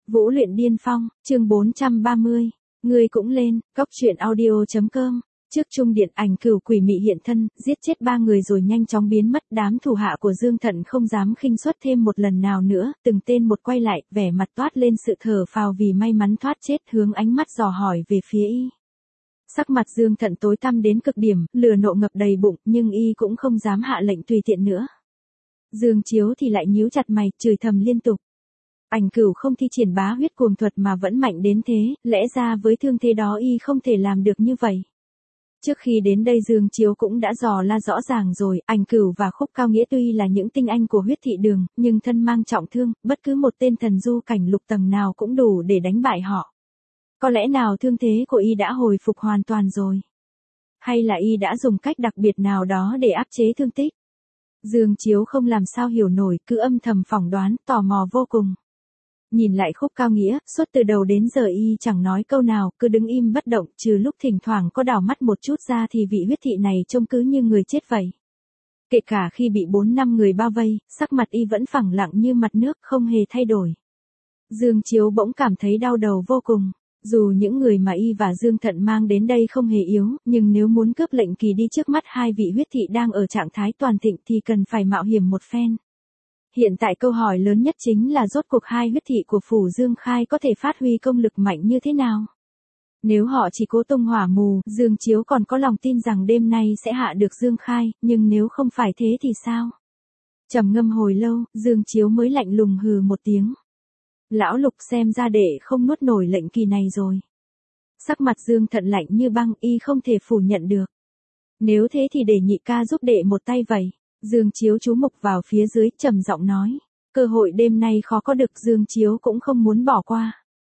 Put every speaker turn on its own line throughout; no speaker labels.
Vũ luyện điên phong, chương 430. Ngươi cũng lên, cóc truyện audio.com. Trước trung điện ảnh cửu quỷ mị hiện thân, giết chết 3 người rồi nhanh chóng biến mất. Đám thủ hạ của Dương Thận không dám khinh suất thêm một lần nào nữa, từng tên một quay lại, vẻ mặt toát lên sự thở phào vì may mắn thoát chết, hướng ánh mắt dò hỏi về phía y. Sắc mặt Dương Thận tối tăm đến cực điểm, lửa nộ ngập đầy bụng, nhưng y cũng không dám hạ lệnh tùy tiện nữa. Dương Chiếu thì lại nhíu chặt mày, chửi thầm liên tục. Ảnh cửu không thi triển bá huyết cuồng thuật mà vẫn mạnh đến thế, lẽ ra với thương thế đó y không thể làm được như vậy. Trước khi đến đây Dương Chiếu cũng đã dò la rõ ràng rồi, Ảnh cửu và Khúc Cao Nghĩa tuy là những tinh anh của huyết thị đường, nhưng thân mang trọng thương, bất cứ một tên thần du cảnh lục tầng nào cũng đủ để đánh bại họ. Có lẽ nào thương thế của y đã hồi phục hoàn toàn rồi? Hay là y đã dùng cách đặc biệt nào đó để áp chế thương tích? Dương Chiếu không làm sao hiểu nổi, cứ âm thầm phỏng đoán, tò mò vô cùng. Nhìn lại Khúc Cao Nghĩa, suốt từ đầu đến giờ y chẳng nói câu nào, cứ đứng im bất động, trừ lúc thỉnh thoảng có đảo mắt một chút ra thì vị huyết thị này trông cứ như người chết vậy. Kể cả khi bị 4-5 người bao vây, sắc mặt y vẫn phẳng lặng như mặt nước, không hề thay đổi. Dương Chiếu bỗng cảm thấy đau đầu vô cùng. Dù những người mà y và Dương Thận mang đến đây không hề yếu, nhưng nếu muốn cướp lệnh kỳ đi trước mắt hai vị huyết thị đang ở trạng thái toàn thịnh thì cần phải mạo hiểm một phen. Hiện tại câu hỏi lớn nhất chính là rốt cuộc hai huyết thị của phủ Dương Khai có thể phát huy công lực mạnh như thế nào? Nếu họ chỉ cố tung hỏa mù, Dương Chiếu còn có lòng tin rằng đêm nay sẽ hạ được Dương Khai, nhưng nếu không phải thế thì sao? Trầm ngâm hồi lâu, Dương Chiếu mới lạnh lùng hừ một tiếng. Lão Lục xem ra đệ không nuốt nổi lệnh kỳ này rồi. Sắc mặt Dương Thận lạnh như băng, y không thể phủ nhận được. Nếu thế thì để nhị ca giúp đệ một tay vậy. Dương Chiếu chú mục vào phía dưới, trầm giọng nói. Cơ hội đêm nay khó có được, Dương Chiếu cũng không muốn bỏ qua.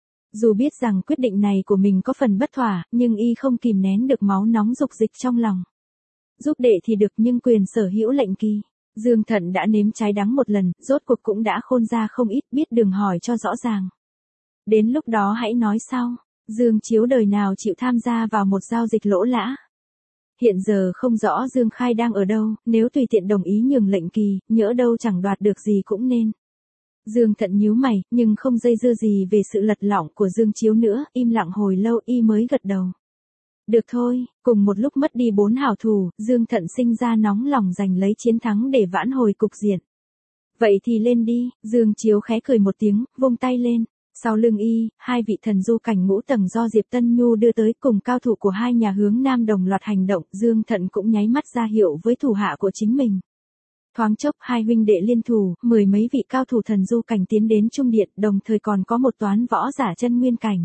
Dù biết rằng quyết định này của mình có phần bất thỏa, nhưng y không kìm nén được máu nóng dục dịch trong lòng. Giúp đệ thì được nhưng quyền sở hữu lệnh kỳ. Dương Thận đã nếm trái đắng một lần, rốt cuộc cũng đã khôn ra không ít, biết đường hỏi cho rõ ràng. Đến lúc đó hãy nói sau, Dương Chiếu đời nào chịu tham gia vào một giao dịch lỗ lã. Hiện giờ không rõ Dương Khai đang ở đâu, nếu tùy tiện đồng ý nhường lệnh kỳ, nhỡ đâu chẳng đoạt được gì cũng nên. Dương Thận nhíu mày, nhưng không dây dưa gì về sự lật lọng của Dương Chiếu nữa, im lặng hồi lâu y mới gật đầu. Được thôi, cùng một lúc mất đi 4 hảo thủ, Dương Thận sinh ra nóng lòng giành lấy chiến thắng để vãn hồi cục diện. Vậy thì lên đi, Dương Chiếu khẽ cười một tiếng, vung tay lên. Sau lưng y, hai vị thần du cảnh ngũ tầng do Diệp Tân Nhu đưa tới cùng cao thủ của hai nhà hướng nam đồng loạt hành động, Dương Thận cũng nháy mắt ra hiệu với thủ hạ của chính mình. Thoáng chốc hai huynh đệ liên thủ, 10 mấy vị cao thủ thần du cảnh tiến đến trung điện, đồng thời còn có một toán võ giả chân nguyên cảnh.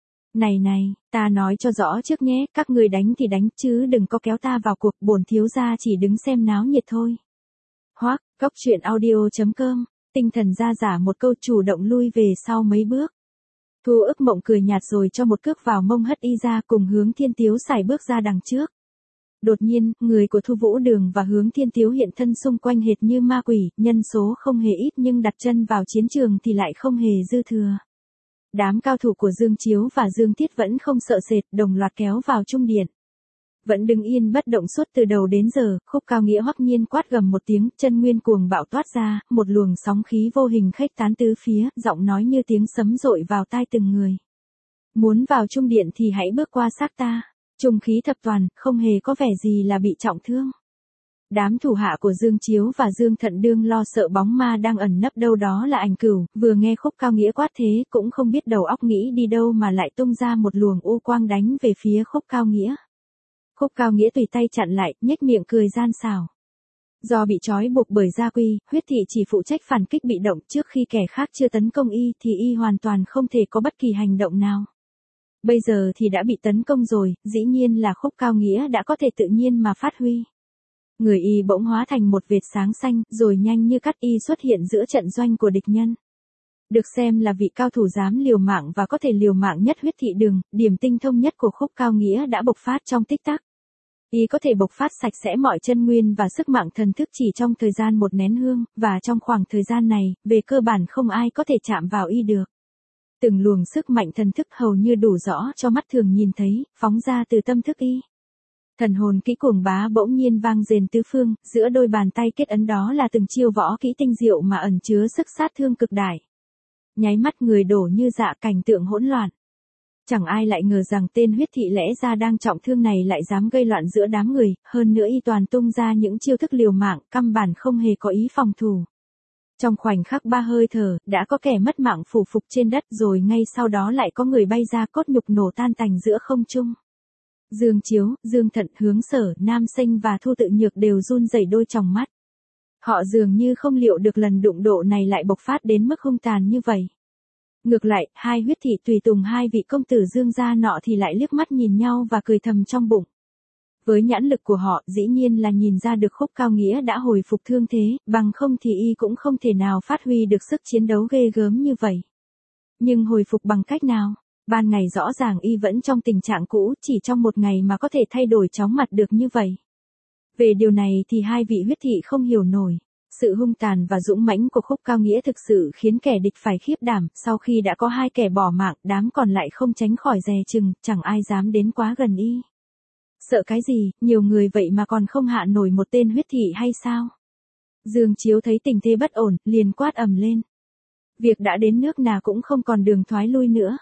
Này, ta nói cho rõ trước nhé, các người đánh thì đánh chứ đừng có kéo ta vào cuộc, bổn thiếu gia chỉ đứng xem náo nhiệt thôi. Hoác, cóc truyện audio.com, tinh thần ra giả một câu chủ động lui về sau mấy bước. Thu Ức Mộng cười nhạt rồi cho một cước vào mông hất y ra cùng Hướng Thiên Tiếu xài bước ra đằng trước. Đột nhiên, người của Thu Vũ Đường và Hướng Thiên Tiếu hiện thân xung quanh hệt như ma quỷ, nhân số không hề ít nhưng đặt chân vào chiến trường thì lại không hề dư thừa. Đám cao thủ của Dương Chiếu và Dương Thiết vẫn không sợ sệt, đồng loạt kéo vào trung điện. Vẫn đứng yên bất động suốt từ đầu đến giờ, Khúc Cao Nghĩa hoắc nhiên quát gầm một tiếng, chân nguyên cuồng bạo toát ra, một luồng sóng khí vô hình khuếch tán tứ phía, giọng nói như tiếng sấm dội vào tai từng người. Muốn vào trung điện thì hãy bước qua xác ta. Trung khí thập toàn, không hề có vẻ gì là bị trọng thương. Đám thủ hạ của Dương Chiếu và Dương Thận đương lo sợ bóng ma đang ẩn nấp đâu đó là Ảnh Cửu, vừa nghe Khúc Cao Nghĩa quát thế cũng không biết đầu óc nghĩ đi đâu mà lại tung ra một luồng u quang đánh về phía Khúc Cao Nghĩa. Khúc Cao Nghĩa tùy tay chặn lại, nhếch miệng cười gian xảo. Do bị trói buộc bởi gia quy, huyết thị chỉ phụ trách phản kích bị động, trước khi kẻ khác chưa tấn công y thì y hoàn toàn không thể có bất kỳ hành động nào. Bây giờ thì đã bị tấn công rồi, dĩ nhiên là Khúc Cao Nghĩa đã có thể tự nhiên mà phát huy. Người y bỗng hóa thành một vệt sáng xanh, rồi nhanh như cắt y xuất hiện giữa trận doanh của địch nhân. Được xem là vị cao thủ dám liều mạng và có thể liều mạng nhất huyết thị đường, điểm tinh thông nhất của Khúc Cao Nghĩa đã bộc phát trong tích tắc. Y có thể bộc phát sạch sẽ mọi chân nguyên và sức mạnh thần thức chỉ trong thời gian một nén hương, và trong khoảng thời gian này, về cơ bản không ai có thể chạm vào y được. Từng luồng sức mạnh thần thức hầu như đủ rõ cho mắt thường nhìn thấy, phóng ra từ tâm thức y. Thần hồn kỹ cuồng bá bỗng nhiên vang rền tứ phương, giữa đôi bàn tay kết ấn đó là từng chiêu võ kỹ tinh diệu mà ẩn chứa sức sát thương cực đại. Nháy mắt người đổ như dạ, cảnh tượng hỗn loạn. Chẳng ai lại ngờ rằng tên huyết thị lẽ ra đang trọng thương này lại dám gây loạn giữa đám người, hơn nữa y toàn tung ra những chiêu thức liều mạng, căn bản không hề có ý phòng thủ. Trong khoảnh khắc 3 hơi thở, đã có kẻ mất mạng phủ phục trên đất, rồi ngay sau đó lại có người bay ra, cốt nhục nổ tan tành giữa không trung. Dương Chiếu, Dương Thận, Hướng Sở, Nam Sinh và Thu Tự Nhược đều run rẩy đôi tròng mắt. Họ dường như không liệu được lần đụng độ này lại bộc phát đến mức hung tàn như vậy. Ngược lại, hai huyết thị tùy tùng hai vị công tử Dương gia nọ thì lại liếc mắt nhìn nhau và cười thầm trong bụng. Với nhãn lực của họ, dĩ nhiên là nhìn ra được Khúc Cao Nghĩa đã hồi phục thương thế, bằng không thì y cũng không thể nào phát huy được sức chiến đấu ghê gớm như vậy. Nhưng hồi phục bằng cách nào? Ban ngày rõ ràng y vẫn trong tình trạng cũ, chỉ trong một ngày mà có thể thay đổi chóng mặt được như vậy. Về điều này thì hai vị huyết thị không hiểu nổi. Sự hung tàn và dũng mãnh của Khúc Cao Nghĩa thực sự khiến kẻ địch phải khiếp đảm, sau khi đã có 2 kẻ bỏ mạng, đám còn lại không tránh khỏi dè chừng, chẳng ai dám đến quá gần y. Sợ cái gì, nhiều người vậy mà còn không hạ nổi một tên huyết thị hay sao? Dương Chiếu thấy tình thế bất ổn, liền quát ầm lên. Việc đã đến nước nào cũng không còn đường thoái lui nữa.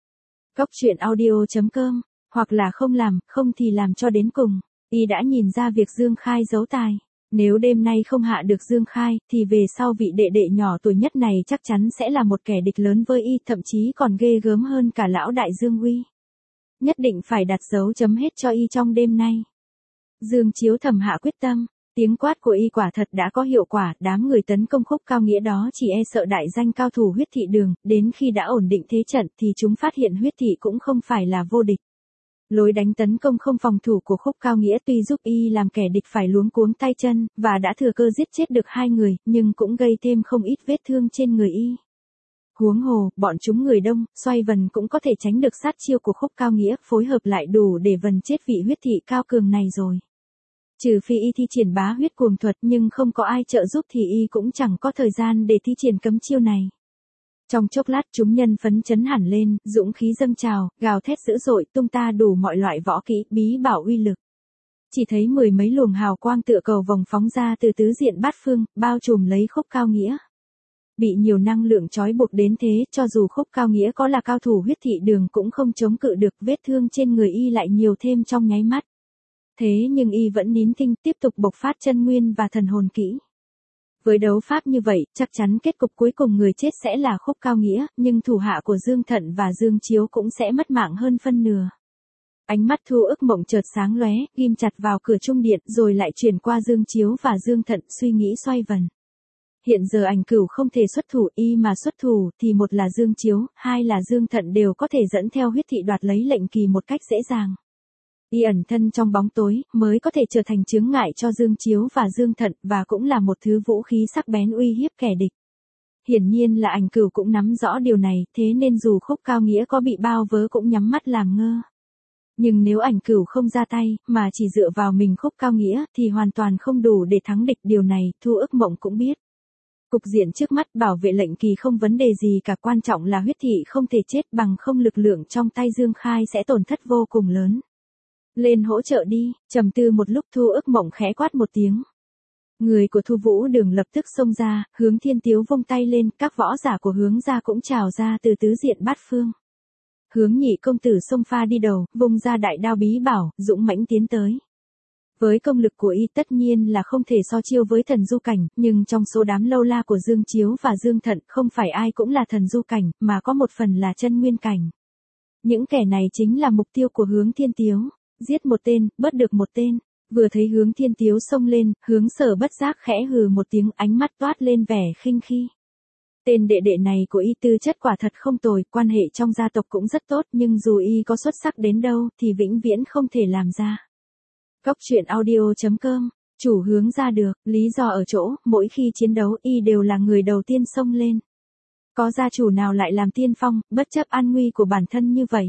Cóc truyện audio.com, hoặc là không làm, không thì làm cho đến cùng. Y đã nhìn ra việc Dương Khai giấu tài. Nếu đêm nay không hạ được Dương Khai, thì về sau vị đệ đệ nhỏ tuổi nhất này chắc chắn sẽ là một kẻ địch lớn với y, thậm chí còn ghê gớm hơn cả lão đại Dương Uy. Nhất định phải đặt dấu chấm hết cho y trong đêm nay. Dương Chiếu thầm hạ quyết tâm, tiếng quát của y quả thật đã có hiệu quả, đám người tấn công Khúc Cao Nghĩa đó chỉ e sợ đại danh cao thủ huyết thị đường, đến khi đã ổn định thế trận thì chúng phát hiện huyết thị cũng không phải là vô địch. Lối đánh tấn công không phòng thủ của Khúc Cao Nghĩa tuy giúp y làm kẻ địch phải luống cuống tay chân, và đã thừa cơ giết chết được 2 người, nhưng cũng gây thêm không ít vết thương trên người y. Huống hồ, bọn chúng người đông, xoay vần cũng có thể tránh được sát chiêu của Khúc Cao Nghĩa, phối hợp lại đủ để vần chết vị huyết thị cao cường này rồi. Trừ phi y thi triển bá huyết cuồng thuật, nhưng không có ai trợ giúp thì y cũng chẳng có thời gian để thi triển cấm chiêu này. Trong chốc lát chúng nhân phấn chấn hẳn lên, dũng khí dâng trào, gào thét dữ dội, tung ta đủ mọi loại võ kỹ, bí bảo uy lực. Chỉ thấy 10 mấy luồng hào quang tựa cầu vồng phóng ra từ tứ diện bát phương, bao trùm lấy Khúc Cao Nghĩa. Bị nhiều năng lượng trói buộc đến thế, cho dù Khúc Cao Nghĩa có là cao thủ huyết thị đường cũng không chống cự được, vết thương trên người y lại nhiều thêm trong nháy mắt. Thế nhưng y vẫn nín thinh, tiếp tục bộc phát chân nguyên và thần hồn kỹ. Với đấu pháp như vậy, chắc chắn kết cục cuối cùng người chết sẽ là Khúc Cao Nghĩa, nhưng thủ hạ của Dương Thận và Dương Chiếu cũng sẽ mất mạng hơn phân nửa. Ánh mắt Thu Ức Mộng chợt sáng lóe, ghim chặt vào cửa trung điện, rồi lại chuyển qua Dương Chiếu và Dương Thận, suy nghĩ xoay vần. Hiện giờ Ảnh Cửu không thể xuất thủ, y mà xuất thủ thì một là Dương Chiếu, hai là Dương Thận đều có thể dẫn theo huyết thị đoạt lấy lệnh kỳ một cách dễ dàng. Y ẩn thân trong bóng tối, mới có thể trở thành chướng ngại cho Dương Chiếu và Dương Thận, và cũng là một thứ vũ khí sắc bén uy hiếp kẻ địch. Hiển nhiên là Ảnh Cửu cũng nắm rõ điều này, thế nên dù Khúc Cao Nghĩa có bị bao vớ cũng nhắm mắt làm ngơ. Nhưng nếu Ảnh Cửu không ra tay, mà chỉ dựa vào mình Khúc Cao Nghĩa, thì hoàn toàn không đủ để thắng địch, điều này Thu Ức Mộng cũng biết. Cục diện trước mắt bảo vệ lệnh kỳ không vấn đề gì cả, quan trọng là huyết thị không thể chết, bằng không lực lượng trong tay Dương Khai sẽ tổn thất vô cùng lớn. Lên hỗ trợ đi, trầm tư một lúc Thu Ức Mộng khẽ quát một tiếng. Người của Thu Vũ Đường lập tức xông ra, Hướng Thiên Tiếu vung tay lên, các võ giả của Hướng gia cũng trào ra từ tứ diện bát phương. Hướng Nhị công tử xông pha đi đầu, vung ra đại đao bí bảo, dũng mãnh tiến tới. Với công lực của y tất nhiên là không thể so chiêu với thần du cảnh, nhưng trong số đám lâu la của Dương Chiếu và Dương Thận không phải ai cũng là thần du cảnh, mà có một phần là chân nguyên cảnh. Những kẻ này chính là mục tiêu của Hướng Thiên Tiếu. Giết một tên, bớt được một tên. Vừa thấy Hướng Thiên Tiếu xông lên, Hướng Sở bất giác khẽ hừ một tiếng, ánh mắt toát lên vẻ khinh khi. Tên đệ đệ này của y tư chất quả thật không tồi, quan hệ trong gia tộc cũng rất tốt, nhưng dù y có xuất sắc đến đâu thì vĩnh viễn không thể làm ra. Cóc truyện audio.com, chủ Hướng ra được, lý do ở chỗ, mỗi khi chiến đấu y đều là người đầu tiên xông lên. Có gia chủ nào lại làm tiên phong, bất chấp an nguy của bản thân như vậy?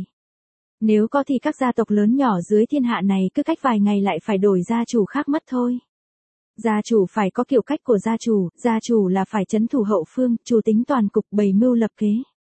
Nếu có thì các gia tộc lớn nhỏ dưới thiên hạ này cứ cách vài ngày lại phải đổi gia chủ khác mất thôi. Gia chủ phải có kiểu cách của gia chủ là phải trấn thủ hậu phương, chủ tính toàn cục, bày mưu lập kế.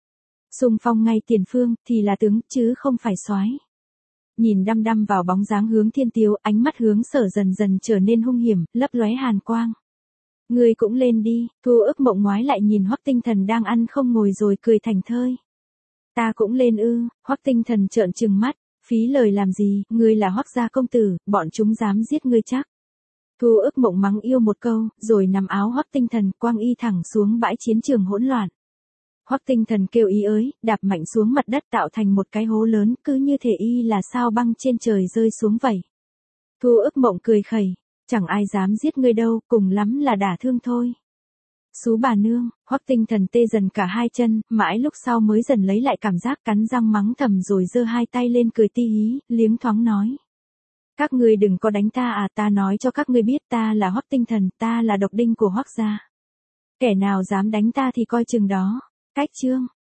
Xung phong ngay tiền phương thì là tướng, chứ không phải soái. Nhìn đăm đăm vào bóng dáng Hướng Thiên Tiếu, ánh mắt Hướng Sở dần dần trở nên hung hiểm, lấp lóe hàn quang. Ngươi cũng lên đi, Thu Ước Mộng ngoái lại nhìn Hoắc Tinh Thần đang ăn không ngồi rồi cười thành thơi. Ta cũng lên ư? Hoắc Tinh Thần trợn trừng mắt, phí lời làm gì, ngươi là Hoắc gia công tử, bọn chúng dám giết ngươi chắc. Thu Ước Mộng mắng yêu một câu, rồi nắm áo Hoắc Tinh Thần quăng y thẳng xuống bãi chiến trường hỗn loạn. Hoắc Tinh Thần kêu ý ới, đạp mạnh xuống mặt đất tạo thành một cái hố lớn, cứ như thể y là sao băng trên trời rơi xuống vậy. Thu Ước Mộng cười khẩy, chẳng ai dám giết ngươi đâu, cùng lắm là đả thương thôi. Xú bà nương, Hoắc Tinh Thần tê dần cả hai chân, mãi lúc sau mới dần lấy lại cảm giác, cắn răng mắng thầm rồi giơ hai tay lên cười ti hí, liếng thoáng nói. Các ngươi đừng có đánh ta à, ta nói cho các ngươi biết ta là Hoắc Tinh Thần, ta là độc đinh của Hoắc gia. Kẻ nào dám đánh ta thì coi chừng đó. Cách chương